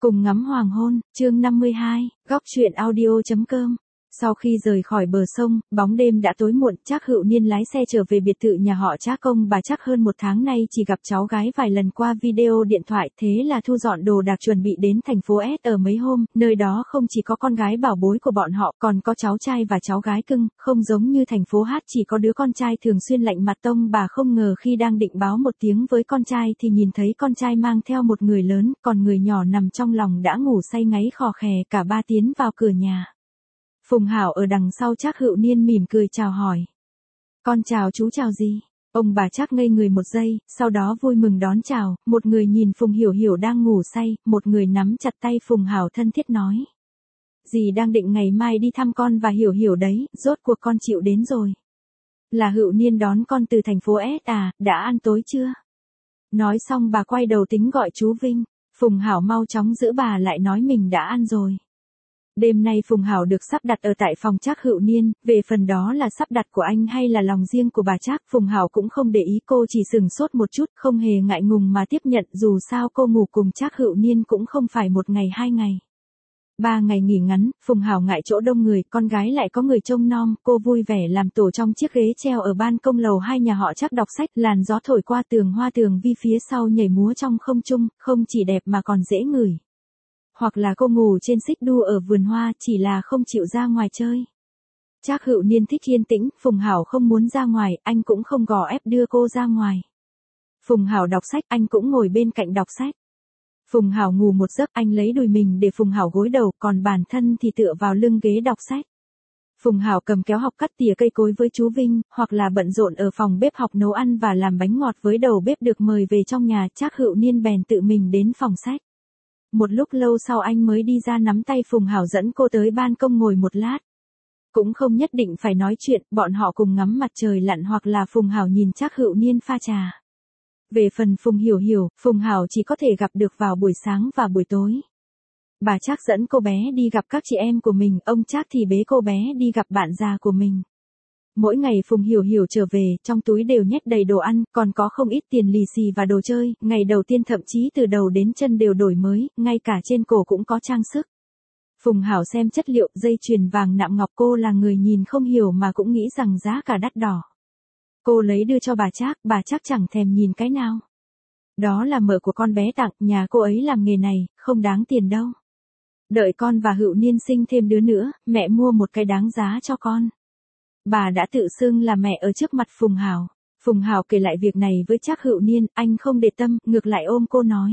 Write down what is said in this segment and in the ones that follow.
Cùng ngắm hoàng hôn, chương 52, góc truyện audio.com. Sau khi rời khỏi bờ sông, bóng đêm đã tối muộn, Trác Hữu Niên lái xe trở về biệt thự nhà họ Trác Công. Bà Trác hơn một tháng nay chỉ gặp cháu gái vài lần qua video điện thoại, thế là thu dọn đồ đạc chuẩn bị đến thành phố S ở mấy hôm. Nơi đó không chỉ có con gái bảo bối của bọn họ, còn có cháu trai và cháu gái cưng, không giống như thành phố H chỉ có đứa con trai thường xuyên lạnh mặt tông. Bà không ngờ khi đang định báo một tiếng với con trai thì nhìn thấy con trai mang theo một người lớn, còn người nhỏ nằm trong lòng đã ngủ say ngáy khò khè. Cả ba tiến vào cửa nhà. Phùng Hảo ở đằng sau Trác Hữu Niên mỉm cười chào hỏi. Con chào chú chào gì? Ông bà Trác ngây người một giây, sau đó vui mừng đón chào. Một người nhìn Phùng Hiểu Hiểu đang ngủ say, một người nắm chặt tay Phùng Hảo thân thiết nói. Dì đang định ngày mai đi thăm con và Hiểu Hiểu đấy, rốt cuộc con chịu đến rồi. Là Hữu Niên đón con từ thành phố S à, đã ăn tối chưa? Nói xong bà quay đầu tính gọi chú Vinh. Phùng Hảo mau chóng giữ bà lại nói mình đã ăn rồi. Đêm nay Phùng Hảo được sắp đặt ở tại phòng Trác Hữu Niên, về phần đó là sắp đặt của anh hay là lòng riêng của bà Trác, Phùng Hảo cũng không để ý, cô chỉ sửng sốt một chút, không hề ngại ngùng mà tiếp nhận, dù sao cô ngủ cùng Trác Hữu Niên cũng không phải một ngày hai ngày. 3 ngày nghỉ ngắn, Phùng Hảo ngại chỗ đông người, con gái lại có người trông nom, cô vui vẻ làm tổ trong chiếc ghế treo ở ban công lầu 2 nhà họ Trác đọc sách, làn gió thổi qua tường hoa, tường vi phía sau nhảy múa trong không trung, không chỉ đẹp mà còn dễ ngửi. Hoặc là cô ngủ trên xích đu ở vườn hoa, chỉ là không chịu ra ngoài chơi. Trác Hữu Niên thích yên tĩnh, Phùng Hảo không muốn ra ngoài, anh cũng không gò ép đưa cô ra ngoài. Phùng Hảo đọc sách, anh cũng ngồi bên cạnh đọc sách. Phùng Hảo ngủ một giấc, anh lấy đùi mình để Phùng Hảo gối đầu, còn bản thân thì tựa vào lưng ghế đọc sách. Phùng Hảo cầm kéo học cắt tỉa cây cối với chú Vinh, hoặc là bận rộn ở phòng bếp học nấu ăn và làm bánh ngọt với đầu bếp được mời về trong nhà. Trác Hữu Niên bèn tự mình đến phòng sách. Một lúc lâu sau anh mới đi ra nắm tay Phùng Hảo dẫn cô tới ban công ngồi một lát. Cũng không nhất định phải nói chuyện, bọn họ cùng ngắm mặt trời lặn hoặc là Phùng Hảo nhìn Trác Hữu Niên pha trà. Về phần Phùng Hiểu Hiểu, Phùng Hảo chỉ có thể gặp được vào buổi sáng và buổi tối. Bà Trác dẫn cô bé đi gặp các chị em của mình, ông Trác thì bế cô bé đi gặp bạn già của mình. Mỗi ngày Phùng Hiểu Hiểu trở về, trong túi đều nhét đầy đồ ăn, còn có không ít tiền lì xì và đồ chơi, ngày đầu tiên thậm chí từ đầu đến chân đều đổi mới, ngay cả trên cổ cũng có trang sức. Phùng Hảo xem chất liệu, dây chuyền vàng nạm ngọc, cô là người nhìn không hiểu mà cũng nghĩ rằng giá cả đắt đỏ. Cô lấy đưa cho bà Trác chẳng thèm nhìn cái nào. Đó là mợ của con bé tặng, nhà cô ấy làm nghề này, không đáng tiền đâu. Đợi con và Hữu Niên sinh thêm đứa nữa, mẹ mua một cái đáng giá cho con. Bà đã tự xưng là mẹ ở trước mặt Phùng Hảo. Phùng Hảo kể lại việc này với Trác Hữu Niên, anh không để tâm, ngược lại ôm cô nói.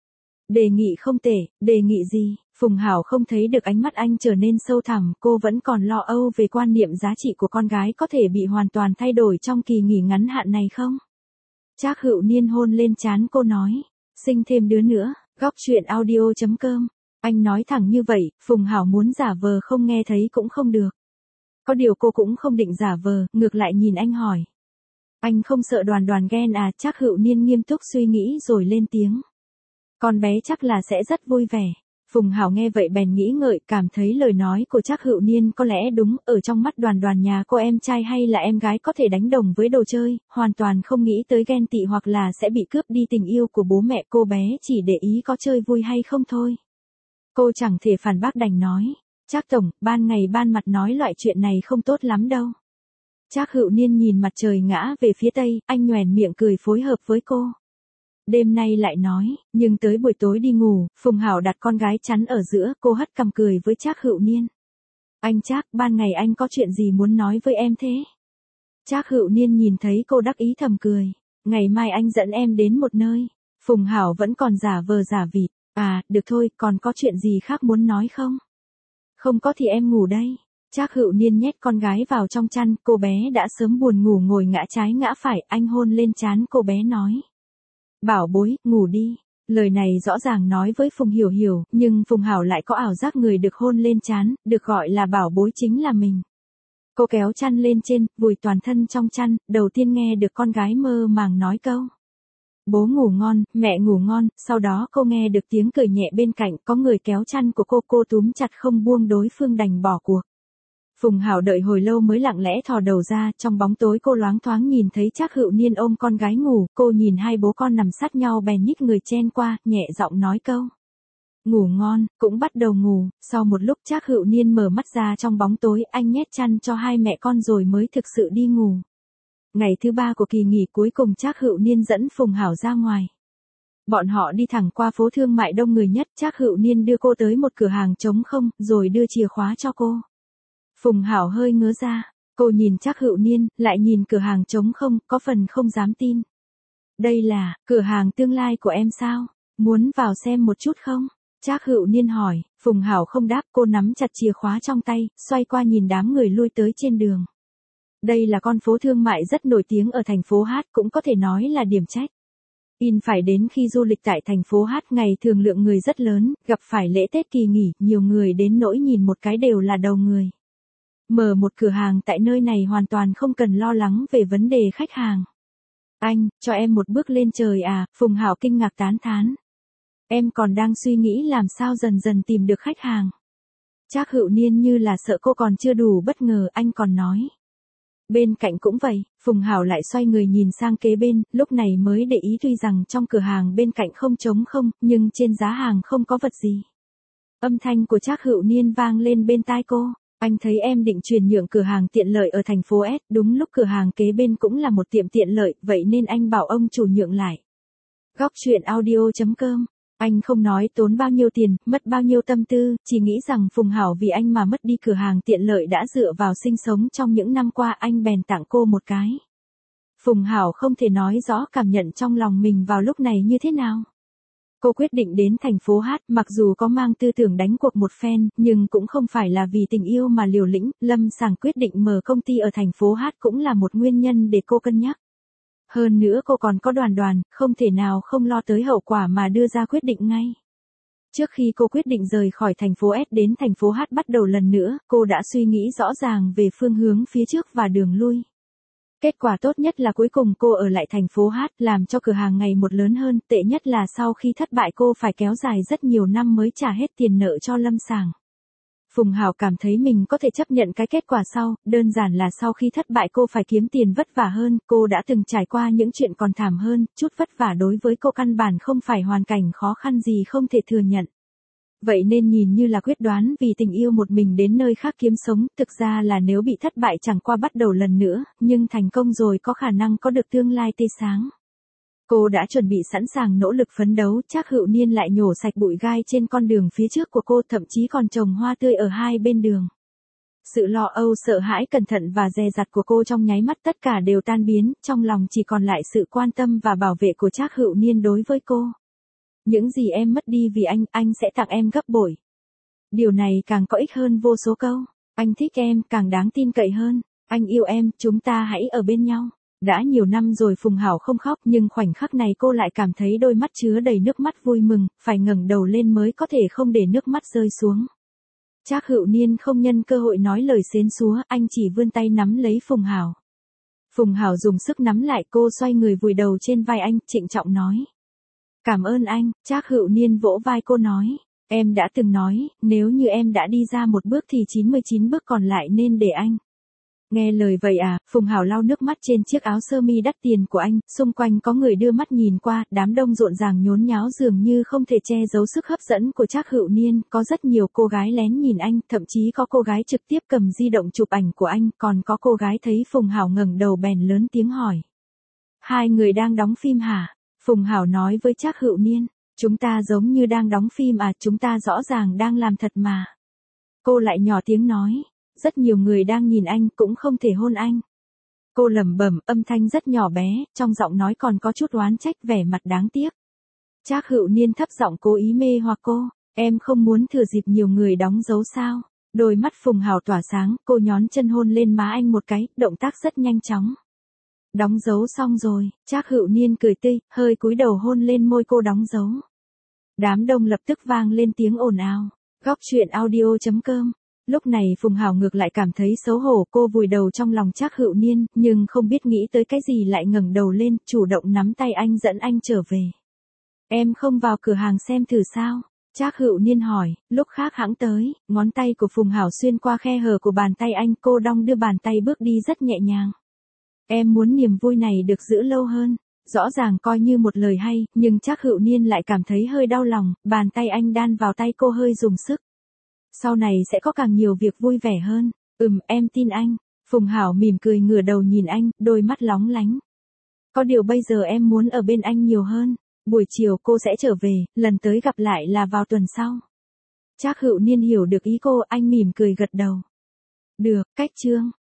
Đề nghị không tệ, đề nghị gì? Phùng Hảo không thấy được ánh mắt anh trở nên sâu thẳm, cô vẫn còn lo âu về quan niệm giá trị của con gái có thể bị hoàn toàn thay đổi trong kỳ nghỉ ngắn hạn này không? Trác Hữu Niên hôn lên trán cô nói, sinh thêm đứa nữa, góc truyện audio.com. Anh nói thẳng như vậy, Phùng Hảo muốn giả vờ không nghe thấy cũng không được. Có điều cô cũng không định giả vờ, ngược lại nhìn anh hỏi. Anh không sợ Đoàn Đoàn ghen à? Trác Hữu Niên nghiêm túc suy nghĩ rồi lên tiếng. Con bé chắc là sẽ rất vui vẻ. Phùng Hảo nghe vậy bèn nghĩ ngợi, cảm thấy lời nói của Trác Hữu Niên có lẽ đúng, ở trong mắt Đoàn Đoàn nhà cô em trai hay là em gái có thể đánh đồng với đồ chơi, hoàn toàn không nghĩ tới ghen tị hoặc là sẽ bị cướp đi tình yêu của bố mẹ, cô bé chỉ để ý có chơi vui hay không thôi. Cô chẳng thể phản bác đành nói. Trác tổng, ban ngày ban mặt nói loại chuyện này không tốt lắm đâu. Trác Hữu Niên nhìn mặt trời ngã về phía tây, anh nhoẻn miệng cười phối hợp với cô. Đêm nay lại nói, nhưng tới buổi tối đi ngủ, Phùng Hảo đặt con gái chắn ở giữa, cô hất cằm cười với Trác Hữu Niên. Anh Trác, ban ngày anh có chuyện gì muốn nói với em thế? Trác Hữu Niên nhìn thấy cô đắc ý thầm cười. Ngày mai anh dẫn em đến một nơi. Phùng Hảo vẫn còn giả vờ giả vịt. À, được thôi, còn có chuyện gì khác muốn nói không? Không có thì em ngủ đây. Trác Hữu Niên nhét con gái vào trong chăn, cô bé đã sớm buồn ngủ ngồi ngã trái ngã phải, anh hôn lên trán cô bé nói. Bảo bối, ngủ đi. Lời này rõ ràng nói với Phùng Hiểu Hiểu, nhưng Phùng Hảo lại có ảo giác người được hôn lên trán, được gọi là bảo bối chính là mình. Cô kéo chăn lên trên, vùi toàn thân trong chăn, đầu tiên nghe được con gái mơ màng nói câu. Bố ngủ ngon, mẹ ngủ ngon, sau đó cô nghe được tiếng cười nhẹ bên cạnh, có người kéo chăn của cô túm chặt không buông, đối phương đành bỏ cuộc. Phùng Hảo đợi hồi lâu mới lặng lẽ thò đầu ra, trong bóng tối cô loáng thoáng nhìn thấy Trác Hữu Niên ôm con gái ngủ, cô nhìn hai bố con nằm sát nhau bèn nhích người chen qua, nhẹ giọng nói câu. Ngủ ngon, cũng bắt đầu ngủ, sau một lúc Trác Hữu Niên mở mắt ra trong bóng tối, anh nhét chăn cho hai mẹ con rồi mới thực sự đi ngủ. Ngày thứ 3 của kỳ nghỉ cuối cùng Trác Hữu Niên dẫn Phùng Hảo ra ngoài. Bọn họ đi thẳng qua phố thương mại đông người nhất, Trác Hữu Niên đưa cô tới một cửa hàng trống không, rồi đưa chìa khóa cho cô. Phùng Hảo hơi ngớ ra, cô nhìn Trác Hữu Niên, lại nhìn cửa hàng trống không, có phần không dám tin. Đây là, cửa hàng tương lai của em sao? Muốn vào xem một chút không? Trác Hữu Niên hỏi, Phùng Hảo không đáp, cô nắm chặt chìa khóa trong tay, xoay qua nhìn đám người lui tới trên đường. Đây là con phố thương mại rất nổi tiếng ở thành phố Hát, cũng có thể nói là điểm check. Phải đến khi du lịch tại thành phố Hát, ngày thường lượng người rất lớn, gặp phải lễ Tết kỳ nghỉ, nhiều người đến nỗi nhìn một cái đều là đầu người. Mở một cửa hàng tại nơi này hoàn toàn không cần lo lắng về vấn đề khách hàng. Anh, cho em một bước lên trời à, Phùng Hảo kinh ngạc tán thán. Em còn đang suy nghĩ làm sao dần dần tìm được khách hàng. Trác Hữu Niên như là sợ cô còn chưa đủ bất ngờ, anh còn nói. Bên cạnh cũng vậy, Phùng Hảo lại xoay người nhìn sang kế bên, lúc này mới để ý tuy rằng trong cửa hàng bên cạnh không trống không, nhưng trên giá hàng không có vật gì. Âm thanh của Trác Hữu Niên vang lên bên tai cô. Anh thấy em định chuyển nhượng cửa hàng tiện lợi ở thành phố S, đúng lúc cửa hàng kế bên cũng là một tiệm tiện lợi, vậy nên anh bảo ông chủ nhượng lại. Góc truyện audio.com. Anh không nói tốn bao nhiêu tiền, mất bao nhiêu tâm tư, chỉ nghĩ rằng Phùng Hảo vì anh mà mất đi cửa hàng tiện lợi đã dựa vào sinh sống trong những năm qua, anh bèn tặng cô một cái. Phùng Hảo không thể nói rõ cảm nhận trong lòng mình vào lúc này như thế nào. Cô quyết định đến thành phố Hát, mặc dù có mang tư tưởng đánh cuộc một phen, nhưng cũng không phải là vì tình yêu mà liều lĩnh, lâm sàng quyết định mở công ty ở thành phố Hát cũng là một nguyên nhân để cô cân nhắc. Hơn nữa cô còn có Đoàn, không thể nào không lo tới hậu quả mà đưa ra quyết định ngay. Trước khi cô quyết định rời khỏi thành phố S đến thành phố Hát bắt đầu lần nữa, cô đã suy nghĩ rõ ràng về phương hướng phía trước và đường lui. Kết quả tốt nhất là cuối cùng cô ở lại thành phố Hát, làm cho cửa hàng ngày một lớn hơn, tệ nhất là sau khi thất bại cô phải kéo dài rất nhiều năm mới trả hết tiền nợ cho Lâm Sàng. Phùng Hảo cảm thấy mình có thể chấp nhận cái kết quả sau, đơn giản là sau khi thất bại cô phải kiếm tiền vất vả hơn, cô đã từng trải qua những chuyện còn thảm hơn, chút vất vả đối với cô căn bản không phải hoàn cảnh khó khăn gì không thể thừa nhận. Vậy nên nhìn như là quyết đoán vì tình yêu một mình đến nơi khác kiếm sống, thực ra là nếu bị thất bại chẳng qua bắt đầu lần nữa, nhưng thành công rồi có khả năng có được tương lai tươi sáng. Cô đã chuẩn bị sẵn sàng nỗ lực phấn đấu, Trác Hữu Niên lại nhổ sạch bụi gai trên con đường phía trước của cô, thậm chí còn trồng hoa tươi ở hai bên đường. Sự lo âu, sợ hãi, cẩn thận và dè dặt của cô trong nháy mắt tất cả đều tan biến, trong lòng chỉ còn lại sự quan tâm và bảo vệ của Trác Hữu Niên đối với cô. Những gì em mất đi vì anh sẽ tặng em gấp bội. Điều này càng có ích hơn vô số câu. Anh thích em, càng đáng tin cậy hơn. Anh yêu em, chúng ta hãy ở bên nhau. Đã nhiều năm rồi Phùng Hảo không khóc, nhưng khoảnh khắc này cô lại cảm thấy đôi mắt chứa đầy nước mắt vui mừng, phải ngẩng đầu lên mới có thể không để nước mắt rơi xuống. Trác Hữu Niên không nhân cơ hội nói lời xến xúa, anh chỉ vươn tay nắm lấy Phùng Hảo. Phùng Hảo dùng sức nắm lại, cô xoay người vùi đầu trên vai anh, trịnh trọng nói. Cảm ơn anh, Trác Hữu Niên vỗ vai cô nói. Em đã từng nói, nếu như em đã đi ra một bước thì 99 bước còn lại nên để anh. Nghe lời vậy à, Phùng Hảo lau nước mắt trên chiếc áo sơ mi đắt tiền của anh, xung quanh có người đưa mắt nhìn qua, đám đông rộn ràng nhốn nháo dường như không thể che giấu sức hấp dẫn của Trác Hữu Niên, có rất nhiều cô gái lén nhìn anh, thậm chí có cô gái trực tiếp cầm di động chụp ảnh của anh, còn có cô gái thấy Phùng Hảo ngẩng đầu bèn lớn tiếng hỏi. Hai người đang đóng phim hả? Phùng Hảo nói với Trác Hữu Niên, chúng ta giống như đang đóng phim à, chúng ta rõ ràng đang làm thật mà. Cô lại nhỏ tiếng nói. Rất nhiều người đang nhìn anh cũng không thể hôn anh. Cô lẩm bẩm, âm thanh rất nhỏ bé, trong giọng nói còn có chút oán trách, vẻ mặt đáng tiếc. Trác Hữu Niên thấp giọng cố ý mê hoặc cô. Em không muốn thừa dịp nhiều người đóng dấu sao? Đôi mắt Phùng Hảo tỏa sáng, cô nhón chân hôn lên má anh một cái, động tác rất nhanh chóng. Đóng dấu xong rồi, Trác Hữu Niên cười tươi, hơi cúi đầu hôn lên môi cô đóng dấu. Đám đông lập tức vang lên tiếng ồn ào. Góc truyện audio.com. Lúc này Phùng Hảo ngược lại cảm thấy xấu hổ, cô vùi đầu trong lòng Trác Hữu Niên, nhưng không biết nghĩ tới cái gì lại ngẩng đầu lên, chủ động nắm tay anh dẫn anh trở về. Em không vào cửa hàng xem thử sao? Trác Hữu Niên hỏi, lúc khác hãng tới, ngón tay của Phùng Hảo xuyên qua khe hở của bàn tay anh, cô đong đưa bàn tay bước đi rất nhẹ nhàng. Em muốn niềm vui này được giữ lâu hơn. Rõ ràng coi như một lời hay, nhưng Trác Hữu Niên lại cảm thấy hơi đau lòng, bàn tay anh đan vào tay cô hơi dùng sức. Sau này sẽ có càng nhiều việc vui vẻ hơn. Em tin anh. Phùng Hảo mỉm cười ngửa đầu nhìn anh, đôi mắt lóng lánh. Có điều bây giờ em muốn ở bên anh nhiều hơn. Buổi chiều cô sẽ trở về, lần tới gặp lại là vào tuần sau. Trác Hữu Niên hiểu được ý cô, anh mỉm cười gật đầu. Được, cách chương.